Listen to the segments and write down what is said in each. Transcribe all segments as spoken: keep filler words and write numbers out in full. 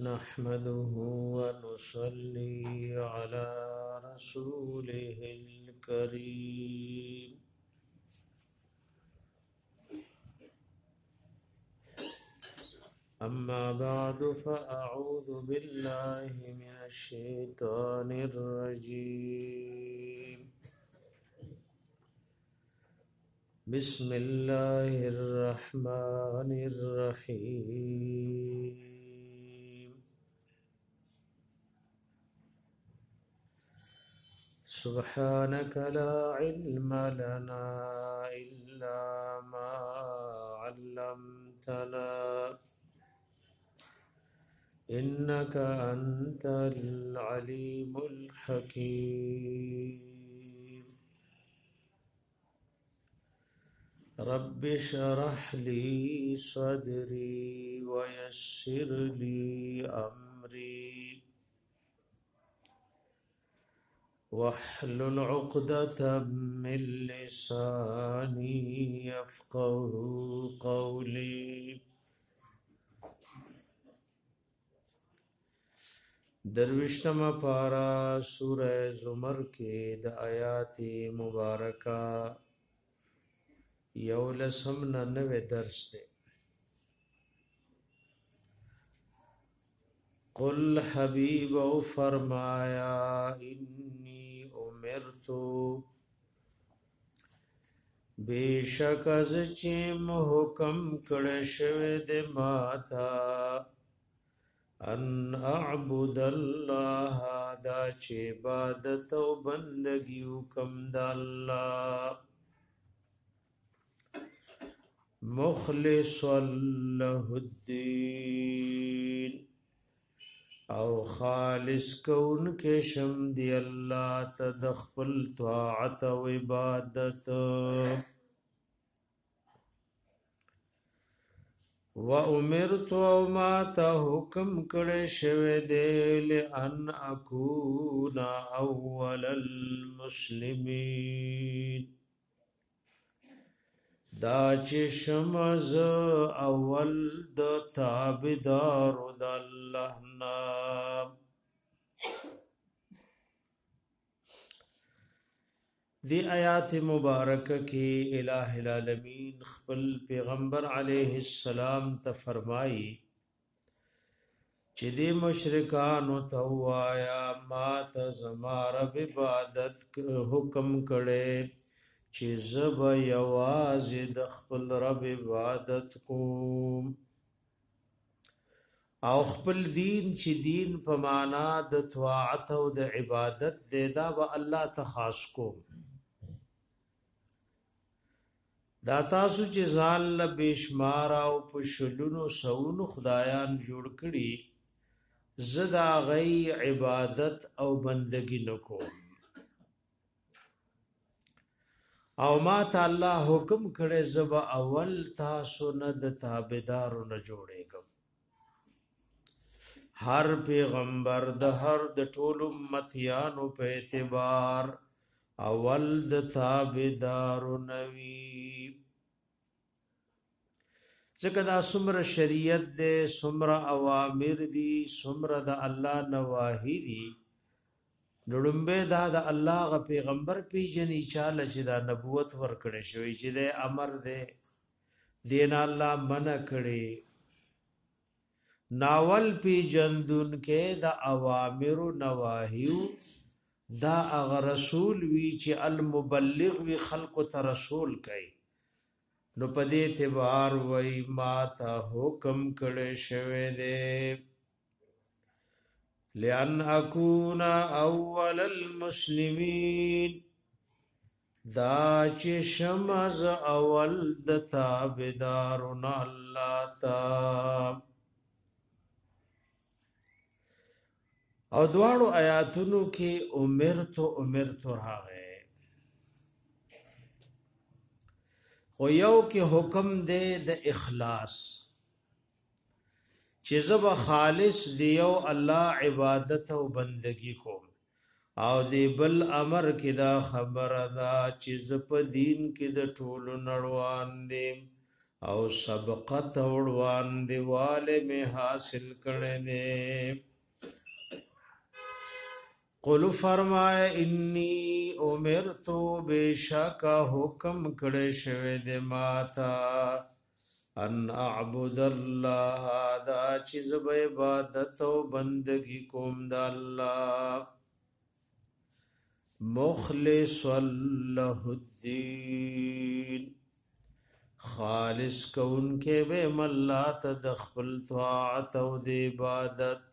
نحمده ونصلي على رسوله الكريم أما بعد فأعوذ بالله من الشيطان الرجيم بسم الله الرحمن الرحيم سبحانك لا علم لنا إلا ما علمتنا إنك أنت العليم الحكيم رب اشرح لي صدري ويسر لي أمري واحلل عقدة من لساني يفقه قولي دروشتم پارا سورہ زمر کے د آیات مبارکہ یولسم ننوے درس دے قل حبیب او فرمایا انی امرتو بیشک از چیم حکم کڑشوی دے ماتا ان اعبد الله دا چې عبادت او بندگی وکم د الله مخلص له الدين او خالص کون کې شم دی الله تدخل طاعت او عبادت و امرت او ما ته حکم کړه شوه دې لئن اكون اول المسلمین دا چې شمز اول د تابعدار د الله نام دی آیات مبارکہ کی الہ العالمین خپل پیغمبر علیہ السلام ته فرمائی چې دی مشرکانو ته وایا ما ته زما رب عبادت حکم کړي چې زب یواز د خپل رب عبادت کوم او خپل دین چې دین په معنا د طاعت او د عبادت دی دا به الله ته خاص کوم دا تاسو چې ځان له بشمار او په شلونو سونو خدایان جوړ کړي زدا غي عبادت او بندگی نکوم او ما تعالی حکم کړي زب اول تاسو نه د تابعدارو نه جوړېږم هر پیغمبر د هر د ټول امتیانو په اعتبار اول د تابعدارو نوی ځکه دا سمره شریعت دې سمره اوامر دي سمره د الله نواهی دي نړمبه دا د الله غ پیغمبر پیجنې چاله چې دا نبوت ورکړې شوی چې د امر دې دین الله منع کړي ناول پیجندون کې د اوامر او نواهیو دا اغه رسول وی چې المبلغ وی خلق ته رسول کوي نو پدې اعتبار وای ما ته حکم کړي شوی دی لئن اكون اول المسلمین دا چې شمز اول د تابعدارون الله تا او دواړو آیاتونو کې امرت امرت راغې خو یو کې حکم دی د اخلاص چې زب خالص دیو الله عبادت او بندگی کوم او دی بل امر کې دا خبره دا چې زپ دین کې د ټولو نړوان دی او سبقت وړوان دیواله می حاصل کړي دي قل فرمایا انی امرتو بشک حکم کړي شوی د ماتا ان اعبد الله دا چې زب عبادت او بندگی کوم د الله مخلص له الدین خالص کون کې به ملا ته خپل طاعت او د عبادت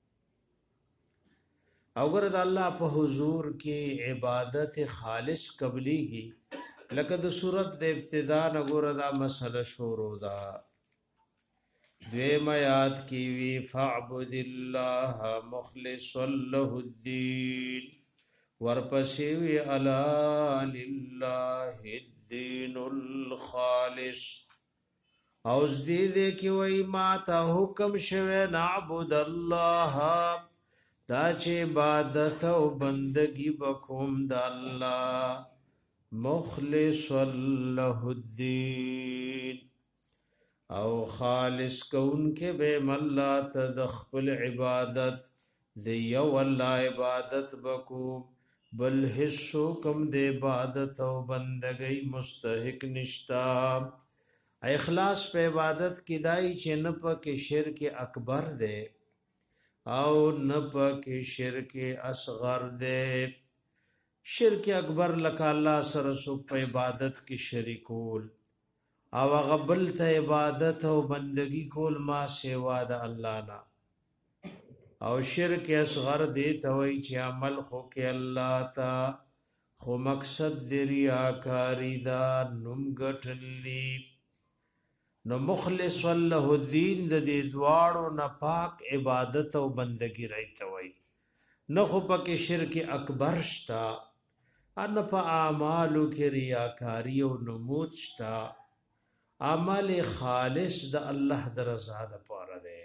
او ګر د الله په حضور کې عبادت خالص قبليږي لکه د صورت د ابتدا نګور دا مسله شروع ده دویم آیات کی وی فعبد الله مخلص له الدين ورپسې وی الا لله الدين الخالص اوس دې دې کې وی ما ته حکم شوه نعبد الله دا چې عبادت او بندگی وکوم د الله مخلص له الدين او خالص کون کې به ملا تدخل عبادت دی یو الله عبادت بکو بل حصو کم د عبادت او بندګۍ مستحق نشتا اخلاص په عبادت کې دای چې نه پکې شرک اکبر دی او نه پکې شرک اصغر دی شرک اکبر لکه الله سره سو په عبادت کې شریکول او غبل ته عبادت او بندگی کول ما سیوا د الله نه او شرک اصغر دی ته وی چې عمل خو کې الله تا خو مقصد دی ریاکاری دا نوم ګټلی نو مخلص له الدين د دې دواړو نه پاک عبادت او بندگی راځي وی نه خو پکې شرک اکبر شتا ان په اعمالو کې ریاکاری او نمود شتا عمل خالص د الله د رضا لپاره دی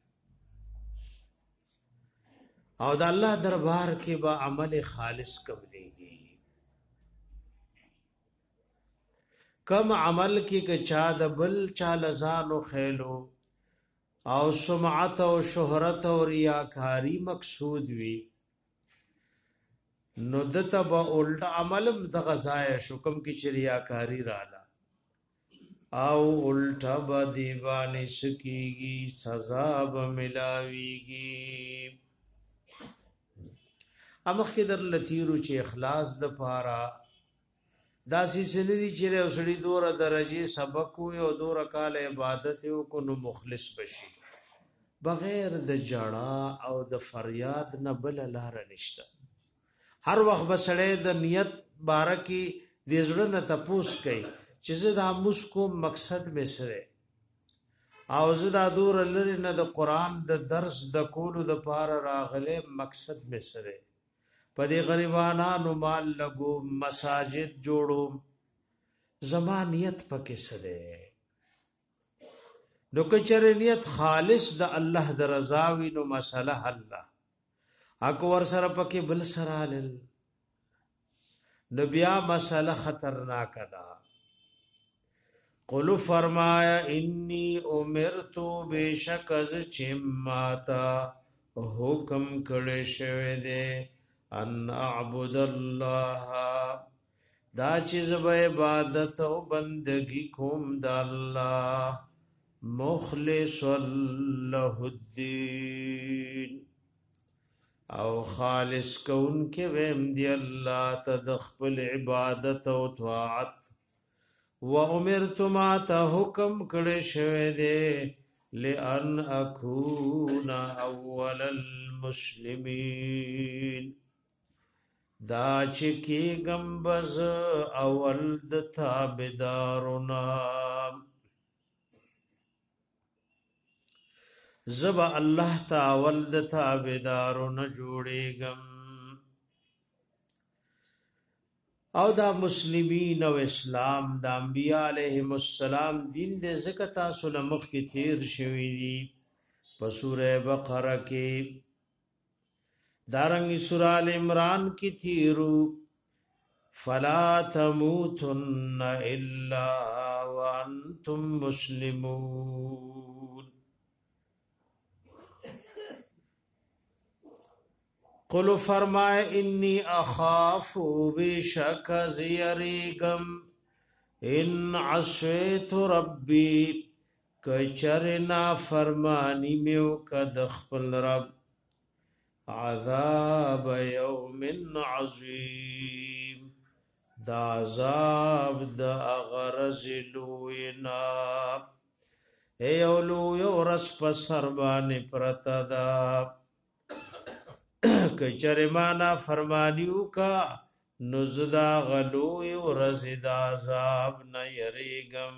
او د الله دربار کې به عمل خالص قبليږي کم عمل کې که چا د بل چا لزانو خېلو او سمعت او شهرت او ریاکاری مقصود وي نو دته به الټا عملم د غزای شکم کې چریاکاری رااله او الټا به دیوانه سکیږي سزا به ملاويږي امخ کې در لتیرو چې اخلاص د پاره داسې سندي چې اوسړي دوره درجه سبق او دوره کال عبادت او کو نو مخلص بشي بغیر د جړه او د فریاد نه بل لار نشته هر وخت بسړې د نیت بارکی د زړه نه تپوس کوي چې زدا مسکو مقصد مې سره او زدا دور لري نه د قران د درس د کولو د پاره راغله مقصد مې سره په دې غریبانو مال لګو مساجد جوړو زمانیت پکې سره نو کچره نیت خالص د الله د رضا وی نو مساله حل اکور سره پکې بل سره لل نبیا مساله خطرناک ده قل فرمایا انی امرتو بشک از چماتا حکم کړه شوی دی ان اعبد الله دا چې زب عبادت او بندگی کوم د الله مخلص له الدين او خالص کون کې ویم دی الله تدخل عبادت او طاعت و امرت ما ته حکم کړه شوی دی لئن اكون اول المسلمین دا چې کې گنبز اول د تابعدارنا زبا الله تعالی د تابعدارنا جوړېګم او دا مسلمین او اسلام د انبیاء علیهم السلام دین د زکات اصل مخ کی تیر شوی دی په سوره بقره کې دارنګ سوره ال عمران کی تیرو فلا تموتن الا وانتم مسلمون. قل فرمائے انی اخاف بشک زیریگم ان عصیت ربی کچرنا فرمانی میو کد خپل رب عذاب یوم عظیم دا عذاب دا غرز لوینا ایولو یو رس پسربانی پرتدا کچرمانا فرمانیو کا نزدا غلوی ورزد عذاب نیریگم.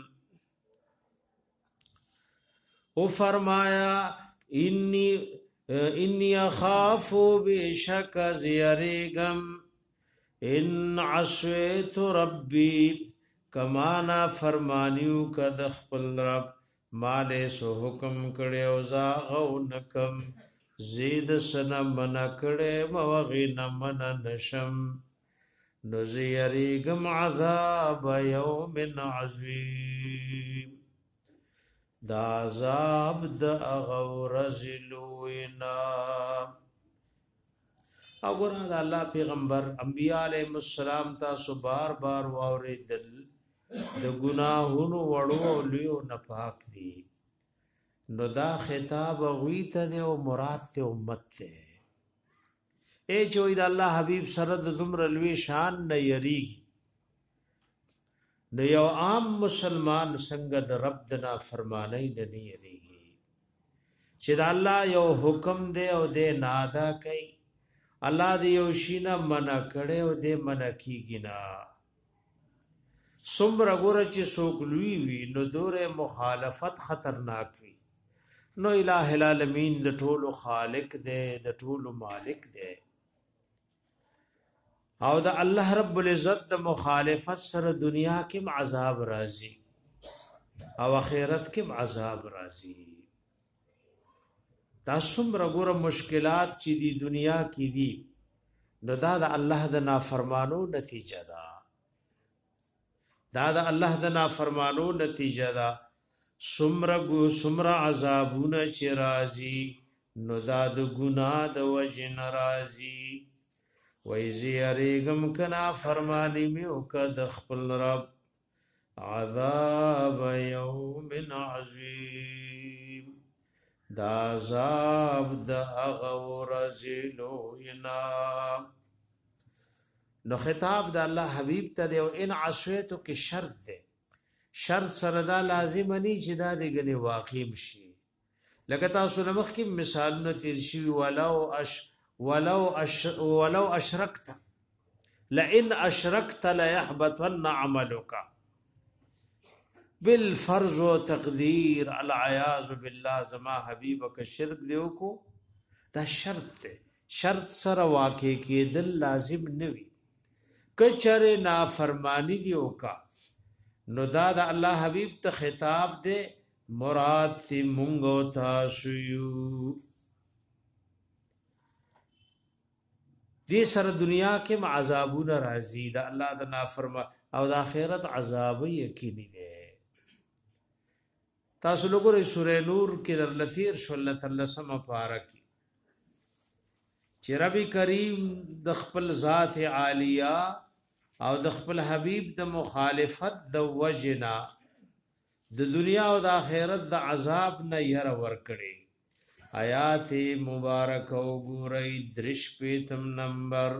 او فرمایا انی انی اخافو بیشک زیریگم ان عصویت ربی کمانا فرمانیو کا دخپل رب مالے سو حکم کڑے او زاغو نکم زید سنا منا کڑے موغی نمنا نشم نزیریگم عذاب یوم عظیم دا عذاب دا غورز لوینا. اگرہ دا اللہ پیغمبر انبیاء علیہ السلام تاسو بار بار واوری دل دا گناہونو وڑو لیو نپاک دی نو دا خطاب غویت دے و مراد تے امت تے اے چوئی دا اللہ حبیب سرد زمر لوی شان نہ یریگی نو یو عام مسلمان سنگد رب دنا فرمانی ننی یریگی چی دا اللہ یو حکم دے او دے نادا کئی اللہ دے یو شینا منع کڑے او دے منع کی گنا سمر گورا چی سوک لوی وی نو دور مخالفت خطرناک وی نو الہ العالمین د ټولو خالق دے د ټولو مالک دے او د الله رب العزت د مخالفت سره دنیا کې عذاب راځي او آخرت کې عذاب راځي. تاسو مرګور مشکلات چې دی دنیا کې دي نو دا د الله د نافرمانو نتیجه ده دا د الله د نافرمانو نتیجه ده. سمر گو سمر عذابون چی رازی نو دا د گناہ د وجن رازی ویزی اریگم کنا فرمانی میو کا دخپل رب عذاب یوم عظیم دا عذاب دا اغور زلوینا. نو خطاب دا اللہ حبیب تا دے و ان عصویتو کی شرط دے شرط سره دا لازم نی چې دا دغه واقعیم شي لکه تاسو نمخ کې مثالونه تیر شي ولو اش ولو اش ولو اشرکت لئن اشرکت لا يحبطن عملك بالفرض وتقدير العياذ بالله زما حبيبك شرک دیو کو دا شرط شرط سره واقع کېدل لازم نوي کچره نافرمانی دیو کا نو دا دا اللہ حبیب تا خطاب دے مراد تی منگو تاسویو دی سر دنیا کے عذابون رازی دا اللہ دا نافرما او دا آخرت عذاب یقینی دے. تاسو لوگو ری سورہ نور کی در لطیر شولت اللہ سم پارا کی چی ربی کریم دخپل ذات عالیہ او د خپل حبیب د مخالفت د وجنا د دنیا او د آخرت د عذاب نه ير ور کړي. آیات مبارک او ګورئ درش پیتم نمبر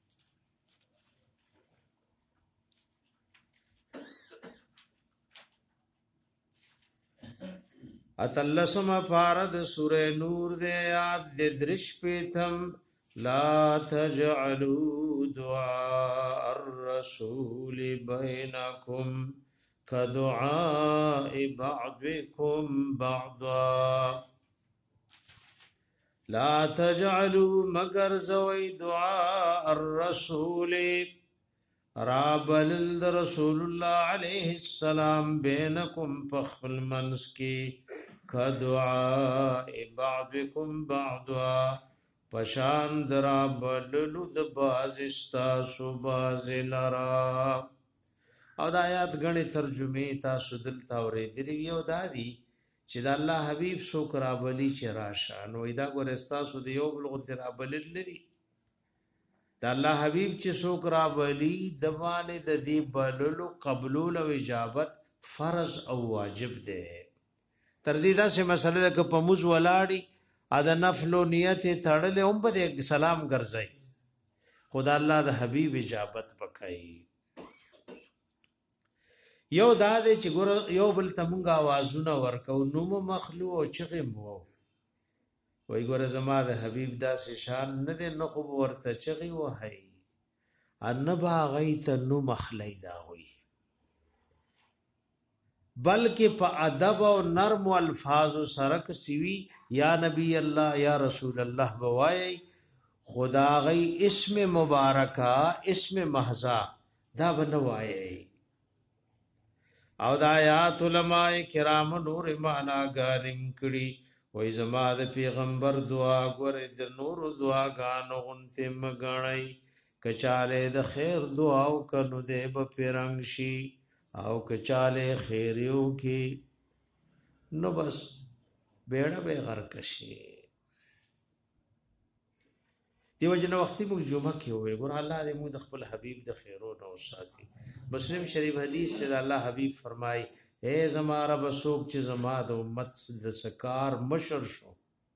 اتلسم پارد سورہ نور دے آیات د درش پیتم لا تجعلوا دعاء الرسول بينكم كدعاء بعضكم بعضا لا تجعلوا مگر زوي دعاء الرسول رابل رسول الله عليه السلام بينكم فخل منسكي كدعاء بعضكم بعضا پشان درا بللو د باز استاسو باز لرا او د آیات غني ترجمه تاسو دلته اورېدلې یو دادی چې د الله حبیب سو کرا بلی چې راشه نو دا ګورستاسو د یو بل غتر ابلل لري د الله حبیب چې سو کرا بلی د باندې د دې بللو قبول او اجابت فرض او واجب ده تر دې دا سه مسله ده ک په موز ولاړی ا د نفل نیت تړلې هم په سلام ګرځي خدا الله د حبیب اجابت وکړي یو دا دې چې ګور یو بل تمونګه आवाजونه ورکو نو مخلو او چغې مو وای ګور زما د حبیب داسې شان نه دې نو خو ورته چغې وهي ان با غیت نو مخلی دا وي بلکې په ادب او نرم الفاظ سرک سوي یا نبی الله یا رسول الله بوای خدا غي اسم مبارکا اسم محضا دا بنوای او د آیات علماء کرام نور معنا غانم کړي وای زما د پیغمبر دعا ګورې د نور دعا غانو غنته مګړای کچاله د خیر دعا او کنو دې په پیرنګ شي او کچاله خیریو کې نو بس بیړه به غرق شي دیو جن وختي موږ جمعه کې وې ګور الله دې موږ د خپل حبيب د خیرو نو ساتي مسلم شریف حدیث سے الله حبیب فرمای اے زما رب سوک چې زما د امت د سکار مشر شو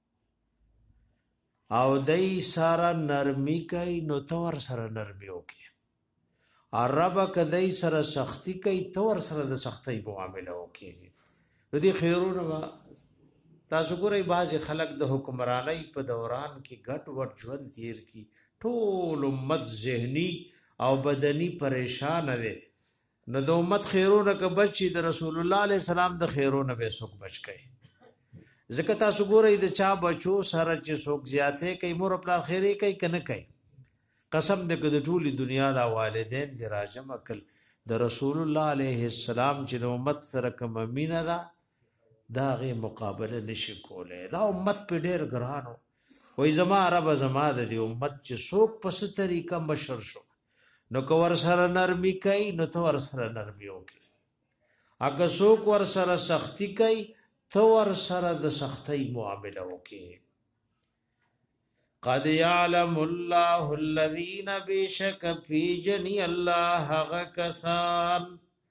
او دای سارا نرمی کوي نو تور سره نرمی وکي عرب کدی سره سختی کوي تور سره د سختۍ معاملې وکي دې خیرونه تاسو ګورئ باز خلک د حکمرانی په دوران کې غټ وټ ژوند تیر کی ټول امت ذهنی او بدنی پریشان وي نو د امت خیرونه ک بچي د رسول الله علیه السلام د خیرونه به سوک بچ کړي ځکه تاسو ګورئ د چا بچو سره چې سوک زیاته کوي مور خپل خیری کوي کنه کوي قسم دې د ټولي دنیا د والدین د راجم عقل د رسول الله علیه السلام چې د امت سره کوم مینا ده دا غي مقابله نشي کوله دا امت په ډیر ګرانو وای زما عرب زما د دې امت چې څوک په ست طریقه مشر شو نو کو ور سره نرمي کوي نو تو ور سره نرمي وکي اګه څوک ور سره سختی کوي تو ور سره د سختۍ معامله وکي قد يعلم الله الذين بشك في جني الله غكسان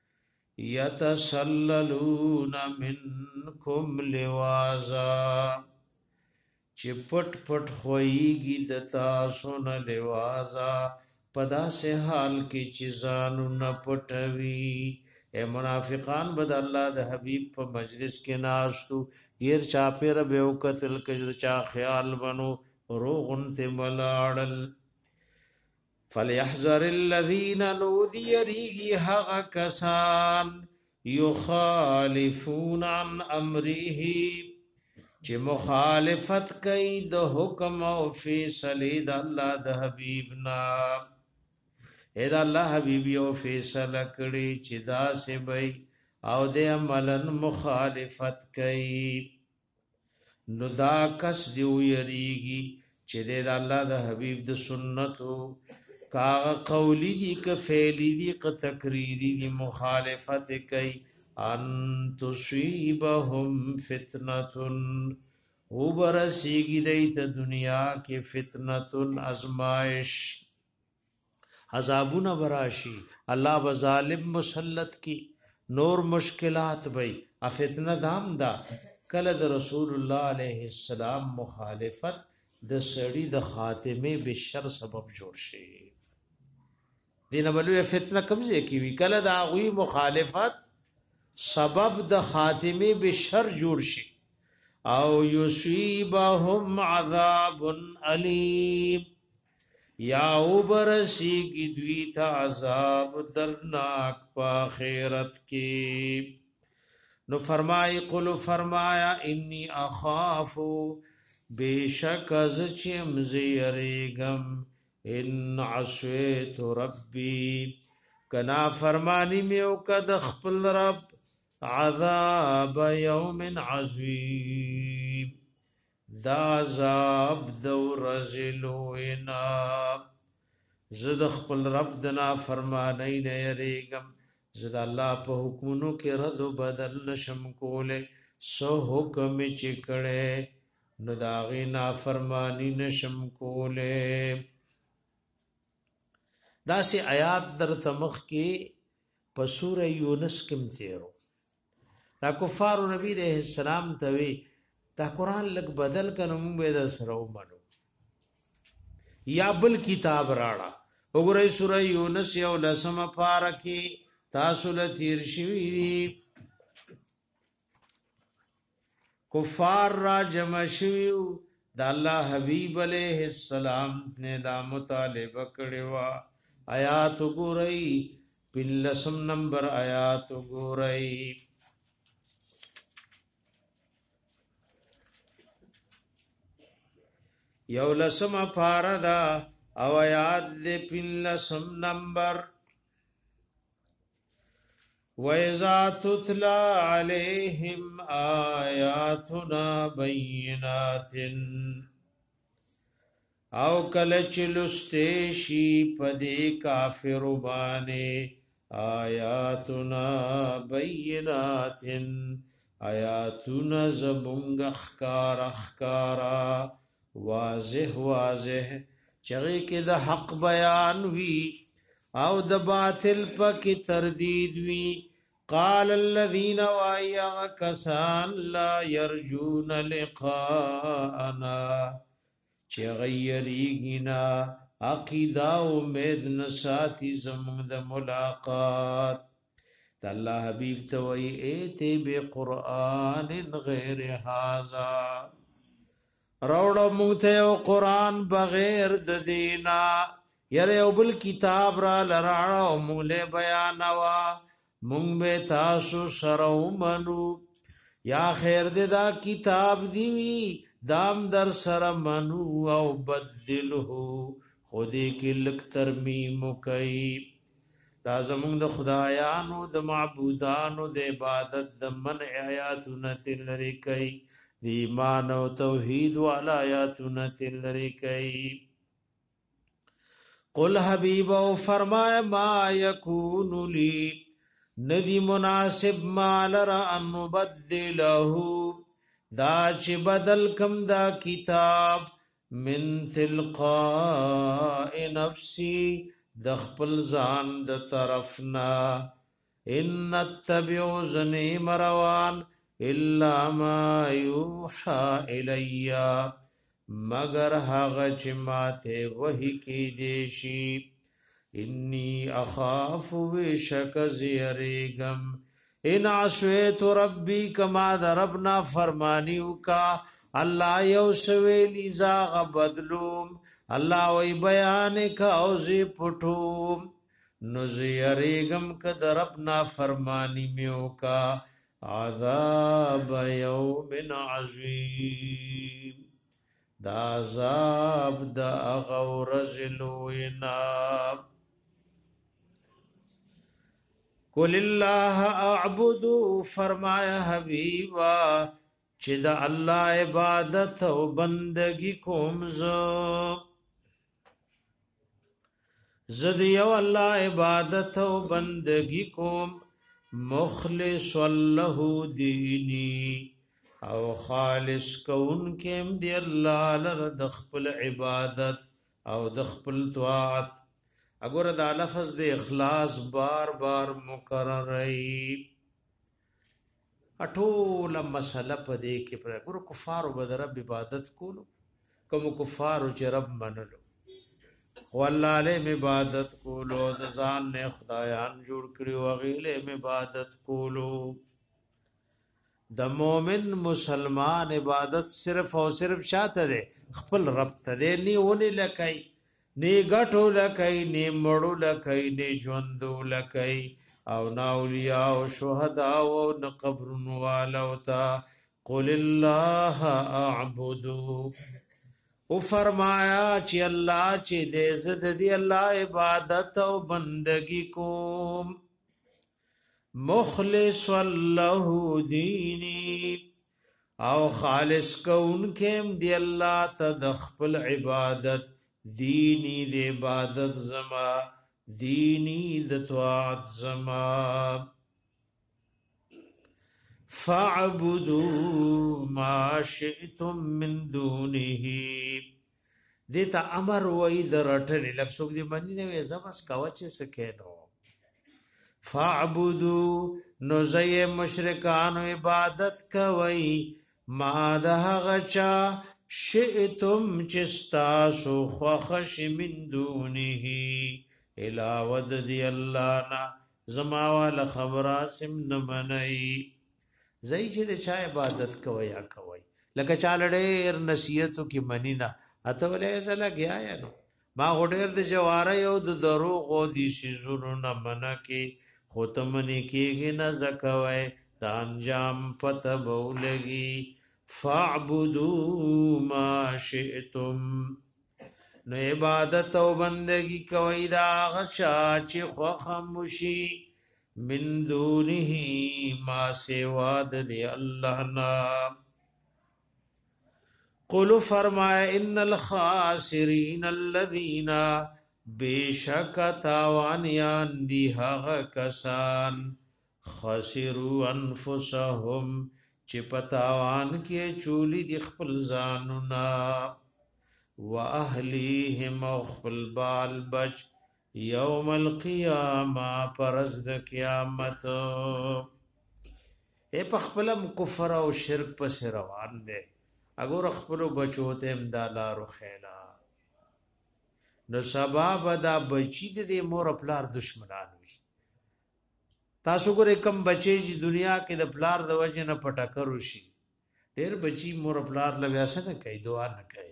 يتسللون منكم لوازا چې پټ پټ خوېږي د تاسو نه لوازا پدا سے حال کې چې ځانو نه پټوي اے منافقان بد الله د حبيب په مجلس کې ناستو غیر چا پیر به وکتل کجر چا خیال بنو روغن ته ملاړل فليحذر الذين نودي ريغي حق كسان يخالفون عن امره چې مخالفت کوي د حکم او فیصله د الله د حبيب نا اې دا الله حبيب یو فیصله کړی چې دا سه وي او د عملن مخالفت کوي نو دا کس دی یریږي چې د الله د حبيب د سنتو کا قولی دی ک فعلی دی ک تقریری دی مخالفت کوي ان تصيبهم فتنه وبرسیږي د دنیا کې فتنه ازمائش عذابونه براشي الله بظالم مسلط کی نور مشکلات بھئی افتنه دام دا کله د رسول الله علیه السلام مخالفت د سړی د خاتمه بشر سبب جوړ شي دینه بلوه فتنه کمزې کی وی کله د غوی مخالفت سبب د خاتمه بشر جوړ شي او یصيبهم عذاب الیم یا وبرسی کی دوی تا عذاب درناک په آخرت کې نو فرمای قل فرمایا انی اخاف بیشک از چم زیریگم ان عصیت ربی کنا فرمانی میو کد خپل رب عذاب یوم عظیم دا عذاب دو رزلوینا زد خپل رب دنا فرمانی نیریگم زدا الله په حکمونو کې رد او بدل نشم کوله سو حکم چې کړه نو داغه نافرمانی نشم کوله دا سي آیات در تمخ کې په سوره یونس کې تیرو دا کفار نبی رحم السلام ته وی دا قران لګ بدل کنه مونږ به در سره ومنو یا بل کتاب راړه وګورئ سوره یونس یو لسمه پاره کې تاسو له تیر شوی دي کفار را جمع شویو د الله حبیب علیہ السلام نے دا مطالبه کړو آیات وګورئ بلسم نمبر آیات وګورئ یو لسم پاردا او آیات دے بلسم نمبر وَإِذَا تُتْلَى عَلَيْهِمْ آيَاتُنَا بَيِّنَاتٍ او کلچ لستیشی پدی کافر بانے آیاتنا بینات آیاتنا زبنگ اخکار اخکارا واضح واضح چغی که دا حق بیان وی او د باطل پک تردید وی قال الذين وَايَغَ كَسَانْ لَا يَرْجُونَ لِقَاءَنَا چه غیریگینا عقیدہ امید نساتی زمان دا ملاقات دا اللہ حبیب توئی ایتے بے قرآن غیر حازا روڑا مونگتے و قرآن بغیر دینا یره او بل کتاب را لراړه او مونږ بیانوا مونږ به تاسو سره ومنو یا خیر دې دا کتاب دی وی دام در سره منو او بدله خودی کې لک ترمیم کوي دا زمونږ د خدایانو د معبودانو د عبادت د منع آیاتونه تلری کوي د ایمان او توحید والا آیاتونه تلری کوي قل حبیب او فرمائے ما یکون لی ندی مناسب ما لرا ان مبدله دا چې بدل کم دا کتاب من تلقاء نفسی د خپل ځان د طرفنا ان اتبع زنی مروان الا ما یوحى الیا مگر هغه چې ماته وਹੀ کې دیشي انی اخاف وشک زیریگم ان عصیت ربی کما ضربنا فرمانیو کا الله یو سویلی زاغ بدلوم الله وی بیان کا اوزی پټوم نو زیریگم ک ضربنا فرمانی میو کا عذاب یوم عظیم دا عذاب دا غورزلوینا قل اللہ اعبدو فرمایا حبیبا چی دا اللہ عبادت و بندگی کوم زو زد یو اللہ عبادت و بندگی کوم مخلص اللہ دینی او خالص کون کم دی اللہ لر دخپل عبادت او دخپل طاعت اگر دا لفظ دی اخلاص بار بار مکرر رئی اٹول مسئلہ پا دے کے پر اگر کفارو بد رب عبادت کولو کم کفارو چی رب منلو خو اللہ علیہ عبادت کولو دزان نے خدایان جوڑ کری وغیلے عبادت کولو د مومن مسلمان عبادت صرف او صرف شاته ده خپل رب ته دی نی ونی لکای نی غټو لکای نی مړو لکای نی ژوندو لکای او نا اولیاء او شهدا او ن قبر والو تا قل الله اعبدو او فرمایا چې الله چې دې زد دی الله عبادت او بندگی کوم مخلص له دینی او خالص کون کم دی اللہ تا دخپل عبادت دینی دی عبادت زما دینی د طاعت زما فاعبدوا ما شئتم من دونه دیتا امر وای درټنی لک څوک دی منی نه زمس کاوچ سکینو فاعبدوا نو زی مشرکان عبادت کوي ما ده غچا شئتم چستاسو خوخش من دونه الاود دی الله نا زما وال خبره سم نمنئی زئی چې د چا عبادت کوي یا کوي لکه چاله ډېر نصیحتو کې منینا اته ولې زله گیا یا نو ما هډر د جواره یو د دروغ او د شیزونو نه منه کې ختمنی کېږي نه زکوي د انجام پته بولګي فاعبدوا ما شئتم نو عبادت او بندگی کوي دا غشا چې خو خاموشي من دونه ما سوا د الله نا قل فرمائے ان الخاسرین الذین بیشک تاوانیان دی هغه کسان خسروا انفسهم چې پتاوان کې چولی دی خپل ځانونا واهلیهم خپل بال بچ یوم القیامه پرز د قیامت اے پخپلم کفر او شرک پس روان دے اگر خپل بچو ته امدالارو خیلا نو سبب دا بچی د مور پلار دشمنان وي تاسو ګره کم بچی چې دنیا کې د پلار د وجه نه پټکر وشي ډیر بچی مور پلار لویاسه نه کوي دعا نه کوي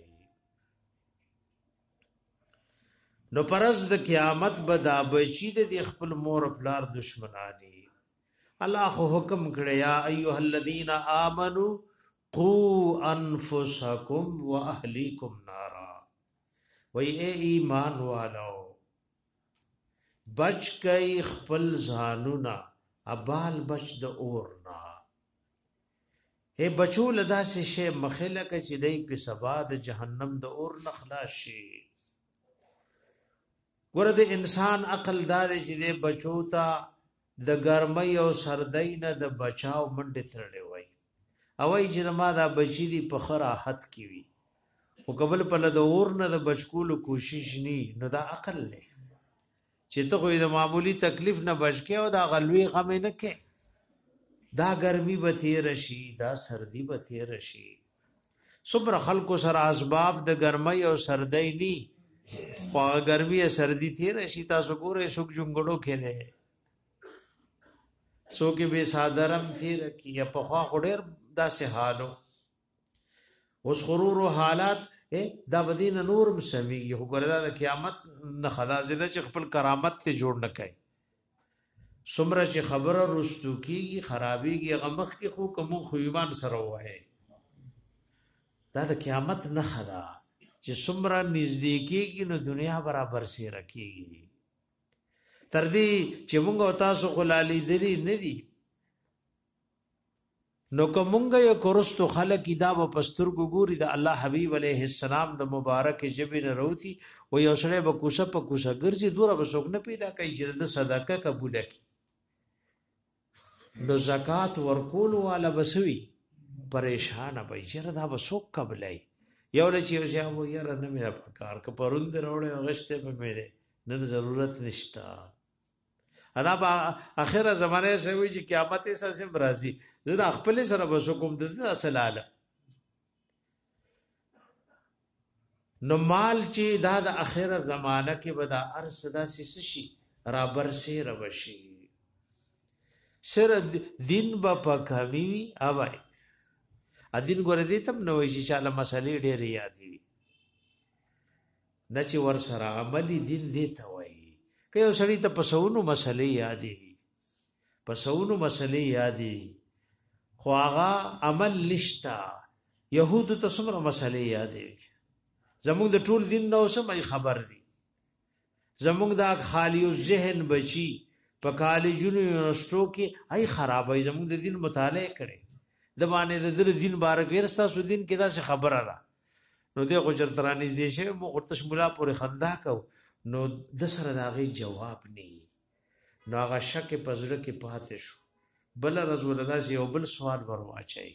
نو پرز د قیامت بدا بچی د خپل مور پلار دشمنانی الله خو حکم کړی یا ایها الذین آمنو قوا انفسکم واهلیکم نارا وای اے ایمان والو بچ کئ خپل ځانونا ابال بچ د اور نا اے بچو لدا سے شی مخله ک چې دای په سبا د جهنم د اور نخلاص شي ګور د انسان عقل دار چې د بچو ته د ګرمۍ او سردۍ نه د بچاو منډه ترلې وای او ای چې ما دا بچی دی په خراحت کی وی او قبل په له د اور نه د بچکولو کوشش ني نو دا عقل نه چې ته خو د معمولی تکلیف نه بچکه او دا غلوی غم نه کې دا ګرمي به تیر شي دا سردی به تیر شي صبر خلق سره اسباب د ګرمۍ او سردۍ ني خو ګرمي سردی تیر شي تاسو ګوره سوک جونګړو کې نه سو کې به سادرم تیر کی یا په خوا خډر داسې حالو اوس غرور او حالات دا بدین نور مسمیږي خو ګره دا د قیامت نه خدا زده چې خپل کرامت ته جوړ نه کړي سمره چې خبره رستو کیږي خرابيږي غمخ کې خو کوم خو ایمان سره وای دا د قیامت نه خدا چې سمره نږدې کیږي نو دنیا برابر سي رکیږي تر دې چې موږ او تاسو خلالي دري نه دي نو کومګه یو کورستو خلک دا په پستر ګوري د الله حبيب عليه السلام د مبارک جبین روتی و یو سره به کوسه په کوسه ګرځي دوره به څوک نه پیدا کوي چې د صدقه قبول کړي نو زکات ورکول والا بسوي پریشان به چیرې دا به څوک قبلای یو لچ یو ځای وو یاره نه مې په کار ک پروند وروړې غشته په مې نن ضرورت نشتا ادا با اخره زمانه سه وی چې قیامت یې سم راځي زدا خپل سره بس کوم د اصلاله نو مال چې دا د اخره زمانه کې بدا ارس دا سس شي رابر سي روشي سر دین با پکامي اوای ادین ګور دې تم نو چې چاله مسلې ډېر یادې نه چې ور سره عملي دین دې ته وای کيو سړی ته پسونو مسلې یادې پسونو مسلې یادې خو هغه عمل لشتا يهود ته څومره مسلې یادې زموږ د ټول دین نو سمې خبر دي زموږ د خالی ذهن بچي په کالجونو یونیورسيټو کې اي خرابې زموږ د دین مطالعه کړي د باندې د دین بارک ورستا سو دین کې دا څه خبره ده نو دې غوجر ترانیز دي شه مو ورته مولا پورې خندا کو نو د سره د هغې جواب نه نو هغه شک په زړه کې پاتې شو بله رسول الله یو بل سوال ور واچوي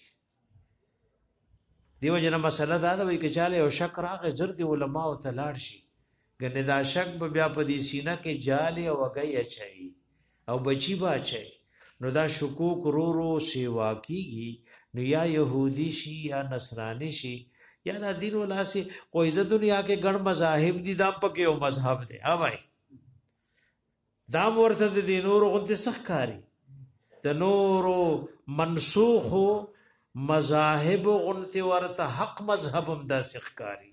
دیو جنا مسله دا ده وایي که چاله یو شک راغی زر دی علماو ته لاړ شي ګنې دا شک به بیا په دې سینه کې جالې او وږی اچوي او بچی به اچوي نو دا شکوک رو رو سیوا کیږي نو یا یهودی شي یا نصرانی شي یا دا دین ولا سي کوئی ز دنیا کې ګڼ مذاهب دي دا پکې یو مذهب دی ها بھائی دا ورته د نور غنته سخکاری د نورو منسوخ مذاهب غنته ورته حق مذهب هم دا سخکاری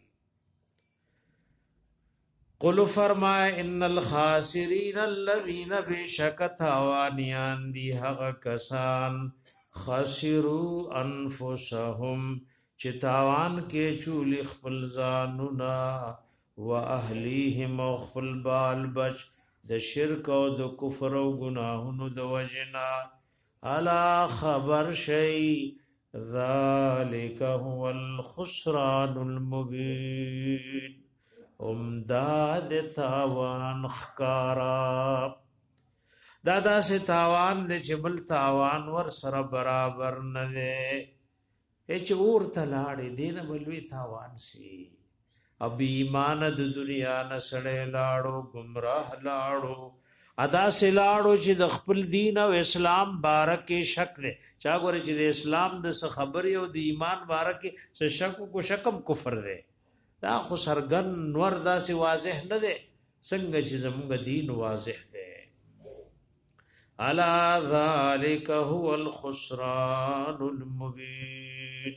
قل فرمائے ان الخاسرین الذین بشکت اوانیان دی حق کسان خسروا انفسهم چتاوان کې چول خپل ځانونا و اهلیهم خپل بال بچ د شرک او د کفر او گناهونو د وجنا الا خبر شی ذالک هو الخسران المبین امداد تاوان خکارا دادا سے تاوان دے چبل تاوان ور سر برابر نہ دے اچ اور تلاړې دین بلوي تاوان سي اب ایمان د دنیا نسړې لاړو گمراه لاړو ادا سے لاړو چې د خپل دین او اسلام بارکه شک دے چا ګورې چې د اسلام د خبرې او د ایمان بارکه څه شک کو شکم کفر دے دا خو سرګن نور داسې واضح نه دی څنګه چې زموږ دین واضح دی الا ذالک هو الخسران المبین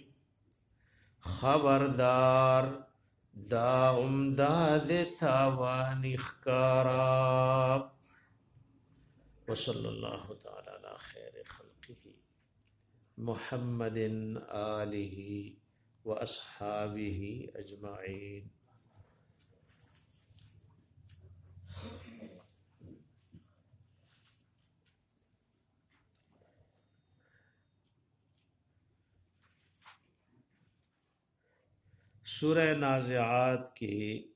خبردار دا امداد تاوان اخکارا وصلی اللہ تعالی علی خیر خلقه محمد آلہ واصحابه اجمعین سورہ نازعات کی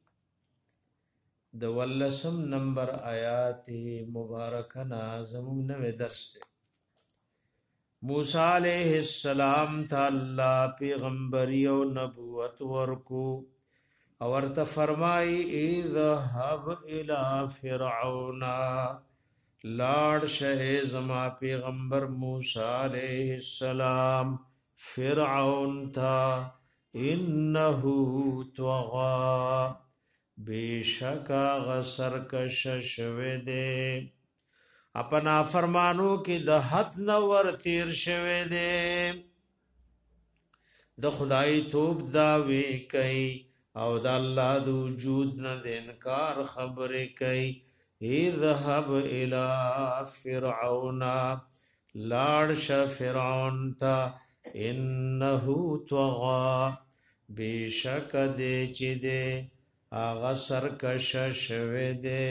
دولسم نمبر آیات مبارکہ نازمون نوے درس سے موسیٰ علیہ السلام تا اللہ پیغمبری و نبوت ورکو اور تا فرمائی اذهب الى فرعون لاڑ شہ زما پیغمبر موسیٰ علیہ السلام فرعون تا انہو توغا بے شکا غسر کشش دے اپنا فرمانو کی د حد نور تیر شوه دے د خدای توب داوی کئی او د الله د وجود نه د انکار خبره کئی اذهب الى فرعون لاړ ش فرعون تا انه طغى بیشک دے چی دے آغا سرکش شوه دے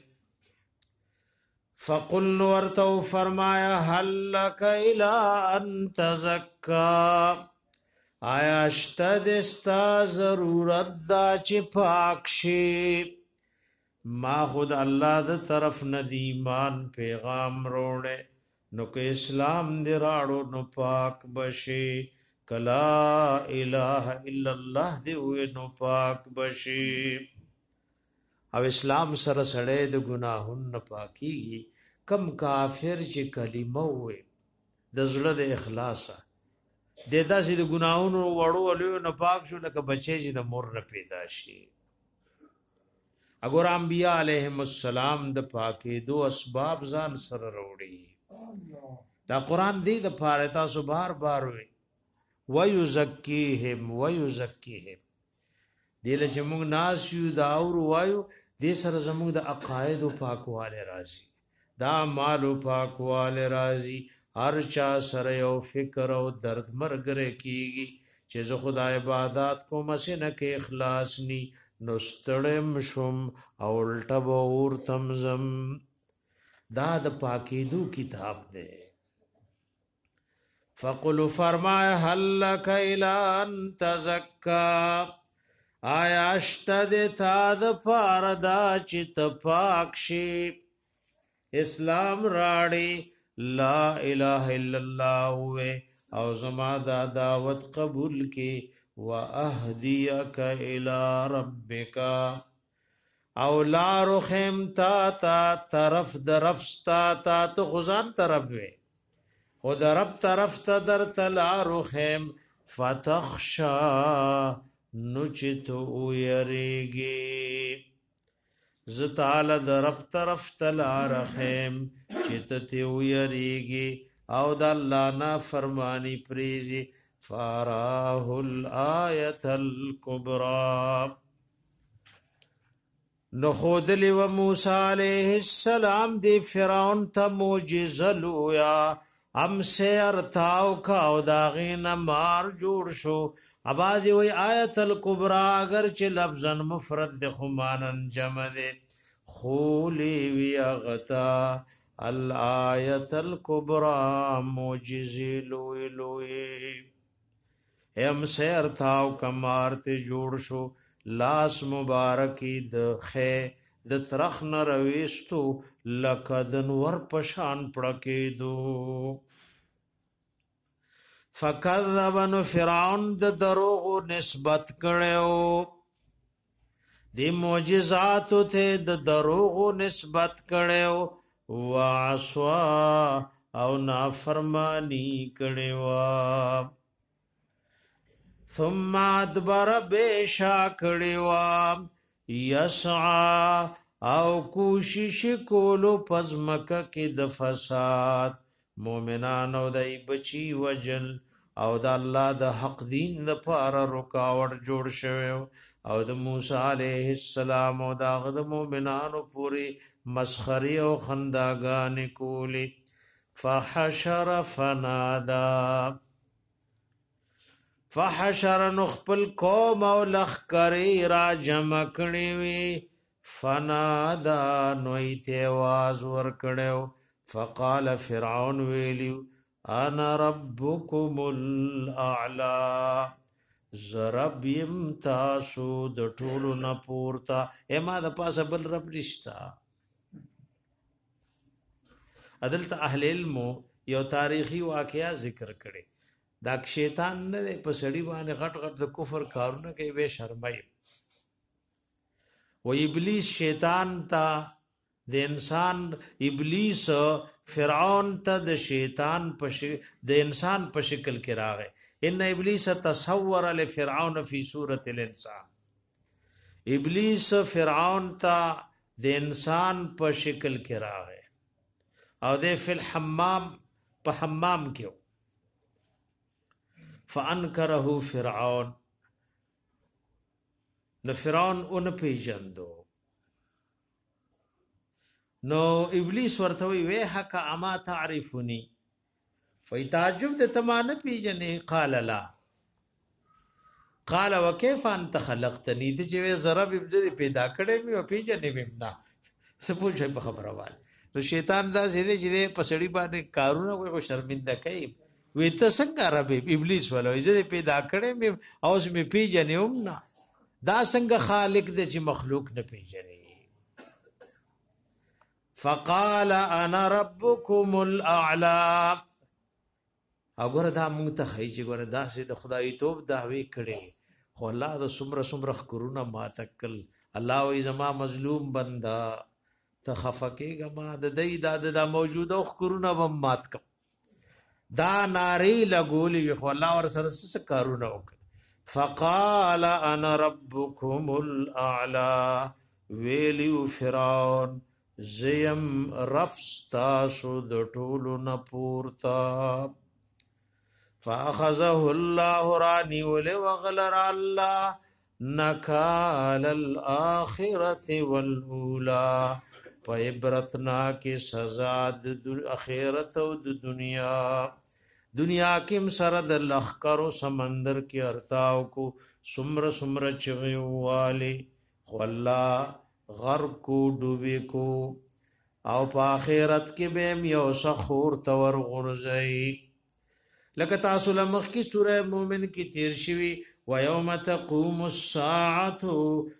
فقل ورتو فرمایا حل لک الى ان تزکا آیا اشتد استا ضرورت دا چی پاکشی ما خود اللہ دا طرف ندیمان پیغام روڑے نو که اسلام دی راڑو نو پاک بشی کلا الہ الا اللہ دی ہوئے نو پاک بشی او اسلام سره سړی د ګناهونو نه پاکیږي کم کافر چې کلمه وي د زړه د اخلاصه د داسې د ګناهونو وړو ولو نه پاک شو لکه بچی چې د مور نه پیدا شي اګور انبیاء علیهم السلام د پاکي دو اسباب ځان سره وروړي دا قران دی د پاره تاسو بار بار وي ويزکیهم ويزکیهم دله چې موږ ناس یو دا اور وایو دې سره زموږ د عقاید او پاکواله راځي دا مال او پاکواله راځي هر چا سره یو فکر او درد مرګره کیږي چې زه خدای عبادت کوم سینه کې اخلاص ني نو ستړم شم او الټه اور تمزم دا د پاکیدو کتاب دی فقل فرمای هل لک الى ان تزکا آیا اشته د تا د پاره دا چې ته پاک شي اسلام راړي لا اله الا الله وې او زما دا دعوت قبول کی واهدیک الی ربک او لارو خیم تا تا طرف درفستا تا تو غزان طرف وې او درب طرف تا در تلارو خیم فتخشا نچتو یریگی زتال درب طرف تلار خیم چتتو یریگی او د الله نا فرمانی پریزی فاراه الآیت الکبرى نخودلی و موسی علیہ السلام دی فرعون تا معجزه لویا ام سیر تاو کا او داغین مار جوړ شو ابازی وی آیت الکبرى اگر چه لفظا مفرد دی خمانن جمع دی خولی وی اغتا الآیت الکبرى معجزی لوی لوی ام سیر تاو کمار تی جوړ شو لاس مبارکی د خې د ترخ نه رويستو لکه د نور پشان پړکې دو فکذبن فرعون د دروغ نسبت کړو د معجزات ته د دروغ نسبت کړو واسوا او نافرمانی کړو ثم ادبر بیشا کړوا یسعا او کوشش کولو پزمک کې د فساد مؤمنانو دای بچی وجل او د الله د حق دین لپاره رکاوټ جوړ شوی او د موسی علیه السلام او د مؤمنانو پوری مسخری او خنداګان کولی فحشر فنادا فحشر نخپل قوم او لخکری را جمع کړي وي فنادا نوې ته आवाज ور کړو فقال فرعون ویلو انا ربكم الاعلى زرب يم تاسو د ټولو نه پورتا اما د پاسه بل رب نشتا عدالت اهل علم یو تاریخي واقعیا ذکر کړي دا شیطان نه په سړی باندې غټ غټ د کفر کارونه کوي به شرمای و ابلیس شیطان تا د انسان ابلیس فرعون ته د شیطان په د انسان په شکل کې راغی ان ابلیس تصور لفرعون فی صورت الانسان ابلیس فرعون ته د انسان په شکل کې راغی او د فل حمام په حمام کې فانکره فرعون نو فرعون اون پیجندو نو ابلیس ورته وی حق اما تعرفني وی تعجب ته تمانه پیجنې قال لا قال وكيف انت خلقتني دې چې زرب ابتدی پیدا کړې مې پیجنې مې نه سپوږی په خبره وای نو شیطان دا زیدې چې په سړی باندې کارونه کوي شرمنده کوي وی ته څنګه رب ابلیس ولوي زه پیدا کړې مې اوس مې پیجنې هم نه دا څنګه خالق دې چې مخلوق نه پیژني فقال انا ربكم الاعلى اگر دا مونږ ته خی چې ګوره دا سي د خدای توپ دعوی کړي خو الله د سمره سمره خورونه ما تکل الله وي زما مظلوم بندا ته خفقېګه ما د دې د د موجوده خورونه به مات کم دا ناری لګولې خو الله ور سره څه کارونه وکړي فقال انا ربكم الاعلى ویلیو فرعون زیم رفستاسو د ټولو نه پورتا فاخذه الله رانی ول وغلر الله نکال الاخره والاولى پایبرتنا کی سزا د اخرت او د دنیا دنیا کې سره د لخر او سمندر کې ارتاو کو سمر سمر چغي والی خو الله غرق کو ډوبې کو او په آخرت کې به یو سخور تور غرزي لکه تاسو لمخ کی سوره مومن کی تیر شوی ويوم تقوم الساعة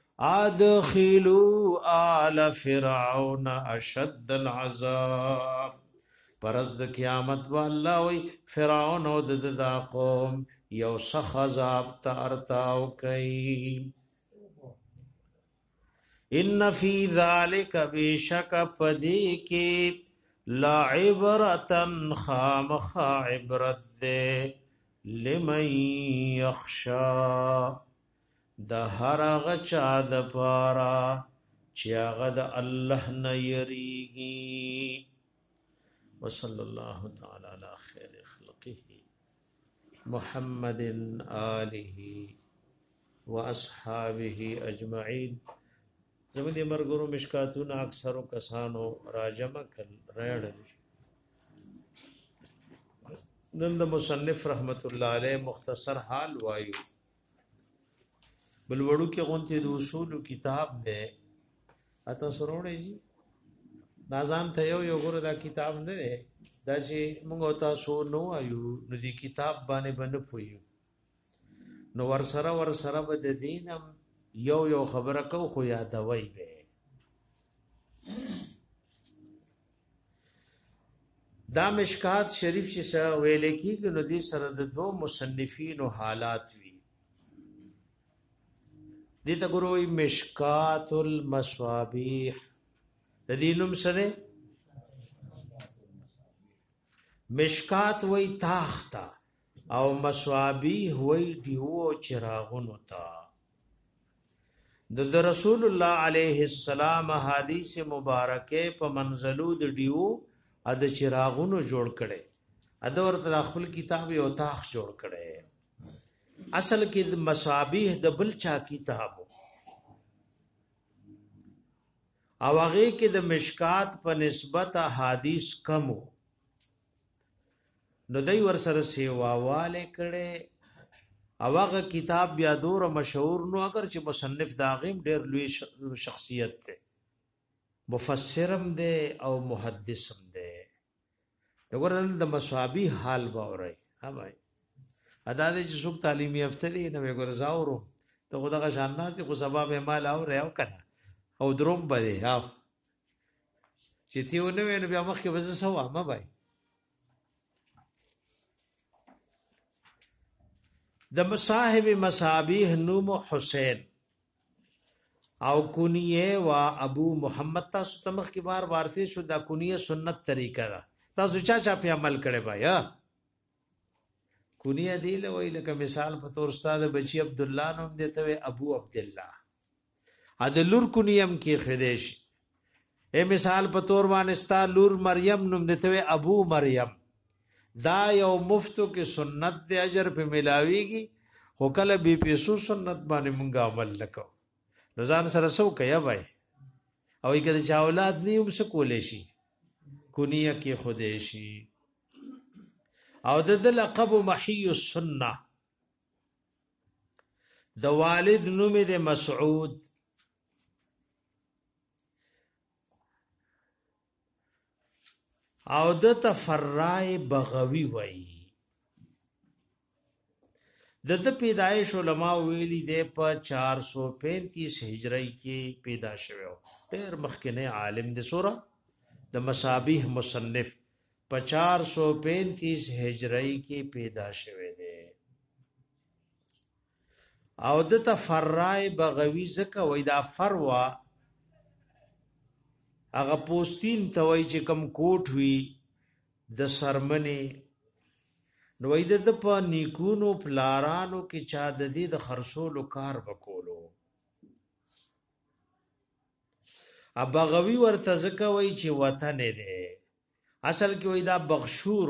ادخلوا آل فرعون اشد العذاب. پرز د قیامت با الله وی فرعون او د دا قوم یو سخ عذاب ته ارتاو کوي. ان فی ذلک بیشک پدی کی لا عبرتن خامخ عبرت دے لمن یخشا د هر هغه چا د پارا چې هغه د الله نه یریږي. وصلی الله تعالی علی خیر خلقه محمد آله واصحابه اجمعین. زموږ د مرګرو مشکاتونه اکثرو کسانو راجمع کړل راړل. نن د مصنف رحمت الله علیه مختصر حال وایو. بل وړو کې غونته د اصول کتاب ده اته سرونه جی نازان ته یو یو ګره دا کتاب نه ده دا چې موږ تاسو نو وایو نو دی کتاب باندې باندې پویو نو ور سره ور سره بد دینم یو یو خبره کو خو یادوي به. دا مشکات شریف چې سره ویل کېږي نو دې سره د دو مصنفین او حالات وی. دې ته ګوروي مشکات المصابيح د دې نوم سره مشکات وای تاختا او مصابيح وای دیو چراغونو تا. د رسول الله علیه السلام حدیث مبارکه په منزلو د دیو ا د چراغونو جوړ کړي ا د ورته خپل کتاب یو تاخ جوړ کړي. اصل کې د مصابيح د بل چا کتاب او هغه کې د مشکات په نسبت احادیث کمو نو دای ور سره سیواواله کړي او هغه کتاب بیا دور مشهور نو اگر چې مصنف داغیم ډیر لوی شخصیت ته مفسرم ده او محدثم ده. وګورئ د مصابيح حال باوري ها بھائی ادا دې چې څوک تعلیمي افسری نه وګور زاورو ته خدای شان ناس کو سبب مال او راو کنه او دروم بده ها چې تیونه ویني بیا مخ کې وځه سوا ما بھائی. د مصاحب مصابيح نوم حسین او کنیه وا ابو محمد. تاسو تمخ کی بار وارثه شو دا کنیه سنت طریقه دا تاسو چا چا په عمل کړي بھائی. کنیه دی له وی لکه مثال په تور استاد بچی عبد الله نوم دیته وی ابو عبد الله عدلور کنیم کې خدیش. اے مثال په تور باندې ستا لور مریم نوم دیته وی ابو مریم. دا یو مفتو کې سنت دی اجر په ملاویږي خو کله بي پیسو سنت باندې مونږ عمل نکو نو ځان سره سو کیا بھائی. او یې کله چا اولاد نیوم څه کولې شي کنیه کې خدیشي. او د لقب محی السنه د والد نوم د مسعود او د تفرای بغوی وای. د د پیدایش علماء ویلی د په چار سو پینتیس هجری کې پیدا شوی ډیر مخکنه عالم د سوره د مصابيح مصنف په چار سو پینتیس هجری کې پیدا شوی دی. او د تفرای بغوی زکه وای دا فروا هغه پوستین توي چې کم کوټ وی د سرمنه نو اید د په نیکونو پلارانو کې چا د دې د خرصولو کار وکولو. ابغوی ورته زکه وای چې وطن دی اصل کې وای دا بغشور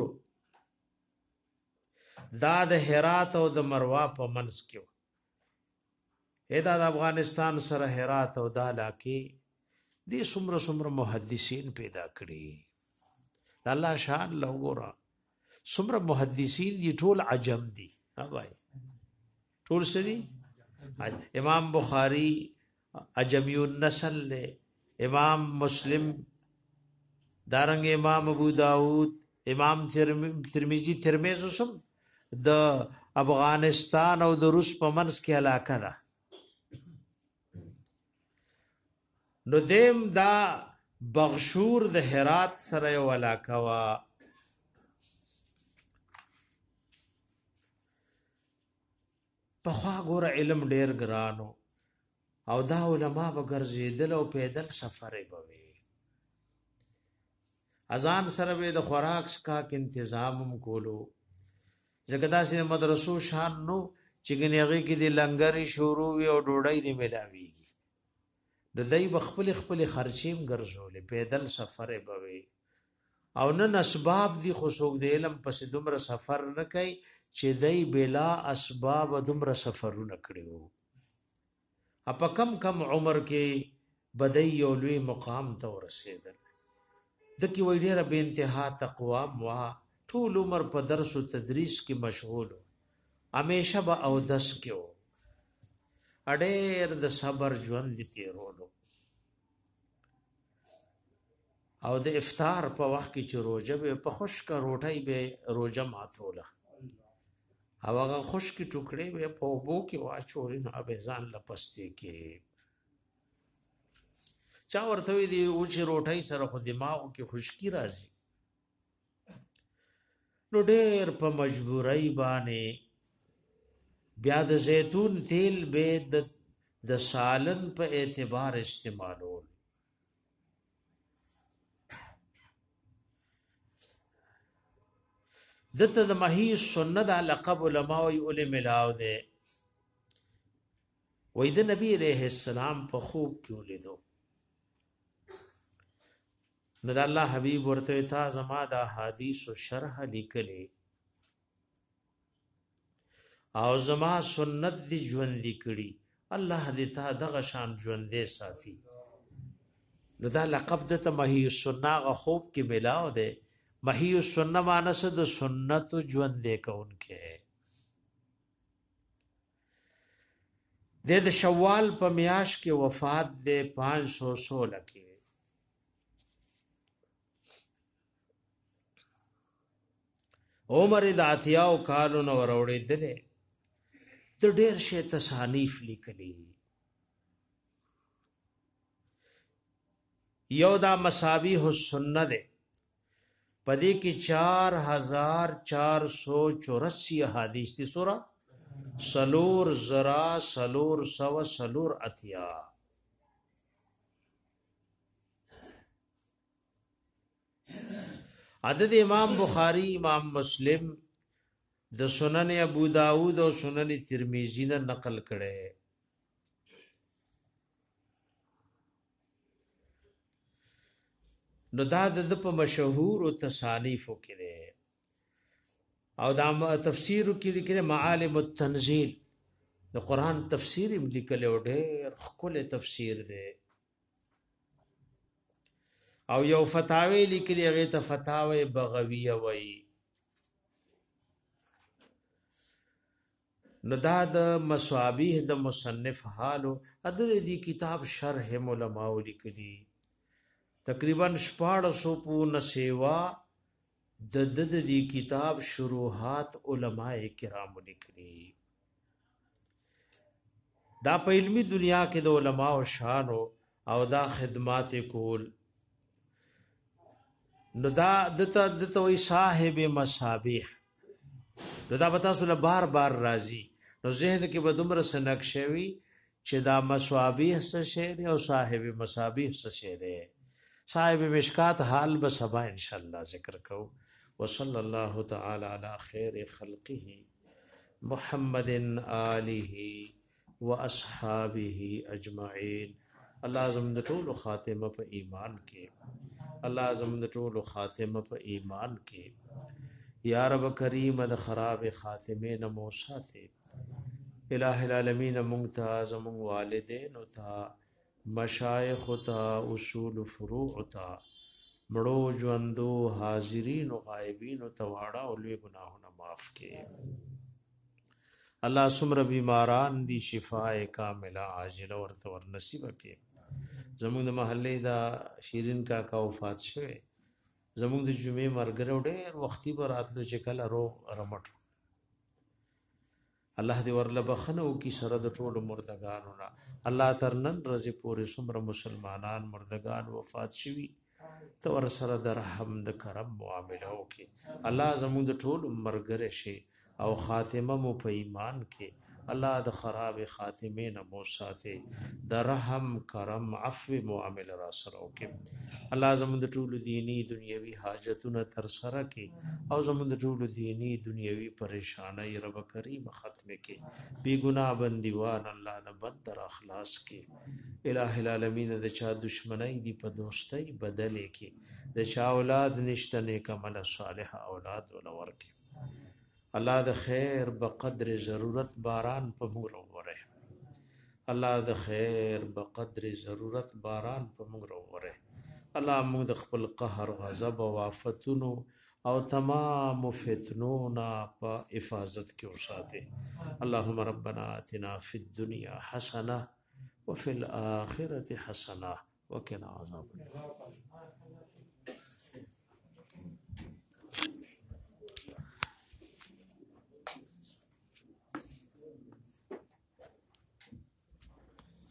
دا د هرات او د مروا په منځ کې ادا د افغانستان سره هرات او د علاقې دې څومره څومره محدثین پیدا کړي. الله شان له ګورا څومره محدثین دي ټول عجم دي ها بھائی ټول سړي. امام بخاری عجمی النسل له امام مسلم دارنګ امام ابو داود امام ترمذی ترمذی سم د افغانستان او د روس په منځ کې علاقه ده نو دیم دا بغشور د هرات سره یو علاقه وا په خوا ګور علم ډیر ګرانو او دا علما به ګرځیدل او پیدل سفر به وي اذان سره به د خوراک سکا کې تنظیم کولو زګدا سي مدرسو شان نو چې ګنیږي کې د لنګري شروع وي او ډوډۍ دی ملاوي د دای بخپل خپل خرچیم ګرځولې پیدل سفر به وي او نن اسباب دي خو څوک د علم پس دومره سفر نه کوي چې دای بلا اسباب دومره سفرونه کړیو اپا کم کم عمر کې بدای یو لوی مقام ته ورسېدل دکی وای ډیره به انتها تقوا وا ټول عمر په درس او تدریس کې مشغول همیشه به او دس کېو اډېر د صبر ژوند دي تیرولو او د افطار په وخت کې چې روزه به په خشک روټۍ به روزه ماتوله او هغه خشک ټوکړې به په بو کې واچولې نو به ځان لپسته کې چا ورته دی او چې روټۍ سره خو دماغ کې خشکی راځي نو ډېر په مجبورۍ باندې بیا د زیتون تیل به د سالن په اعتبار استعمالول دته د مهی سنت لقب علماء ول ملاو ده وې د نبی عليه السلام په خوب کې ولیدو نو د الله حبيب ورته تا زما د حدیث او شرح لیکلې او زما سنت دی ژوند لیکړي الله دې تا دغه شان ژوندې ساتي نو دا لقب د مهی سنت خوب کې ملاو ده مهی سنت مانس د سنت ژوند دې کونکه د شوال په میاش کې وفات ده پانچ سو سولہ کې عمر د اتیاو کالو نو وروړې دله د ډېر شی تصانیف لیکلي یو دا مصابیح السنه ده پدې کې چار ہزار چار سو چوراسی احادیث دي سورہ سلور زرا سلور سو سلور اتیا عدد امام بخاری امام مسلم د سنن ابو داود او سنن ترمذی نه نقل کړي نو دا د په مشهور او تصانیف کې او دا تفسیر کې لیکل معالم التنزيل د قران تفسیر هم لیکل او ډېر خپل تفسیر دی او یو فتاوی لیکلی هغه ته فتاوی بغویه وای نو دا د مصابیح د مصنف حالو ادر دی کتاب شرح علماء لیکلی تقریبا شپږ سو پونه سیوا د د دی کتاب شروحات علماء کرام لیکلی دا په علمی دنیا کې د علماء او شان او دا خدمات کول نو دا دته دته وی صاحب مصابیح نو دا بتا سول بار بار راضی نو ذهن کې به دومره سنکشوي چې دا مصابیح څه شی دی او صاحب مصابیح څه شی دی صاحب مشکات حال به سبا ان شاء الله ذکر کو وصلی الله تعالی علی خیر خلقه محمد آله واصحابه اجمعین الله اعظم د ټول خاتمه په ایمان کې الله اعظم د ټول خاتمه په ایمان کې یا رب کریم د خراب خاتمه نه مو ساته الہ العالمین ممتاز من والدین او تا مشایخ او تا اصول فروع او تا مړو ژوندو حاضرین او غایبین او تواړه او لوی ګناهونه معاف کړي الله سمر بیماران دی شفاء کامله عاجله ورته ور نصیب کړي زموږ د محلې دا شیرین کاکا وفات شوه زموږ د جمعې مرګره ډېر وختي به راتلو چې کله روغ رمټ الله دې ورله بخنه وکي سره د ټولو مردگانو نه. الله تر نن ورځې پورې څومره مسلمانان مردگان وفات شوي ته ور سره د رحم د کرم معامله وکي. الله زموږ د ټولو مرګره شي او خاتمه مو په ایمان کې. الله د خراب خاتمه نه مو ساتي، د رحم کرم عفو معامله را سره وکي. الله زموږ د ټولو دینی دنیوي حاجتونه تر سره کې او زموږ د ټولو دینی دنیوي پریشانای رب کریم ختم کې. بی ګناه بندیوان الله د بد در اخلاص کې. الہ العالمین د چا دشمنی دی په دوستۍ بدلې کې، د چا اولاد نشته نیک عمل صالح اولاد ولور کې. الله د خیر بقدر ضرورت باران په موږ وره. الله د خیر بقدر ضرورت باران په موږ وره. الله موږ د خپل قهر غضب او آفتونو او تمام فتنونا په حفاظت کې وساتي. اللهم ربنا آتنا فی الدنيا حسنه وفي الآخرة حسنه وقنا عذاب النار.